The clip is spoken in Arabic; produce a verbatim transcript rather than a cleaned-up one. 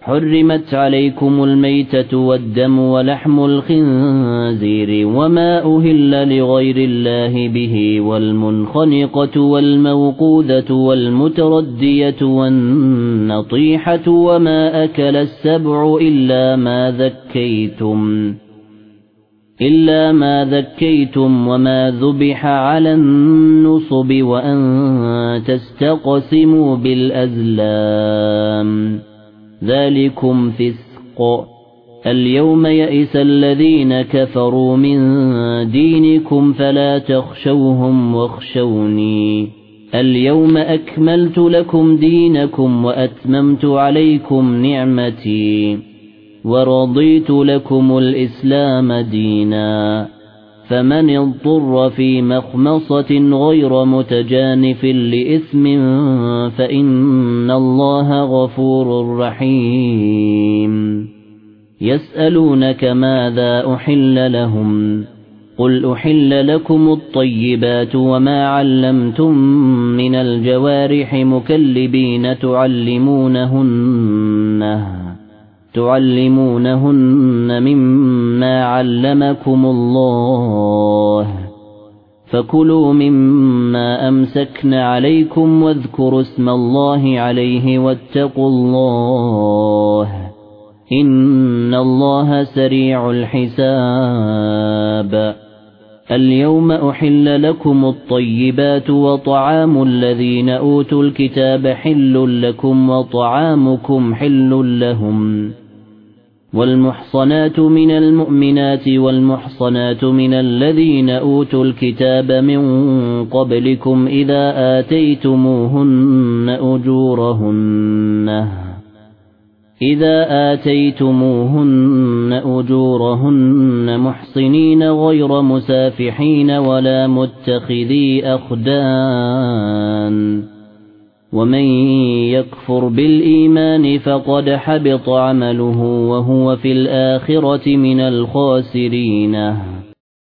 حرمت عليكم الميتة والدم ولحم الخنزير وما أهل لغير الله به والمنخنقة والموقوذة والمتردية والنطيحة وما أكل السبع إلا ما ذكيتم إلا ما ذكيتم وما ذبح على النصب وأن تستقسموا بالأزلام ذلكم فسق. اليوم يئس الذين كفروا من دينكم فلا تخشوهم واخشوني اليوم أكملت لكم دينكم وأتممت عليكم نعمتي ورضيت لكم الإسلام دينا فمن اضطر في مخمصة غير متجانف لإثم فإن الله غفور رحيم. يسألونك ماذا أحل لهم قل أحل لكم الطيبات وما علمتم من الجوارح مكلبين تعلمونهن تعلمونهن مما علمكم الله فكلوا مما أمسكن عليكم واذكروا اسم الله عليه واتقوا الله إن الله سريع الحساب. اليوم أحل لكم الطيبات وطعام الذين أوتوا الكتاب حل لكم وطعامكم حل لهم والمحصنات من المؤمنات والمحصنات من الذين أوتوا الكتاب من قبلكم إذا آتيتموهن أجورهن إذا آتيتموهن أجورهن محصنين غير مسافحين ولا متخذي أخدان ومن يكفر بالإيمان فقد حبط عمله وهو في الآخرة من الخاسرين.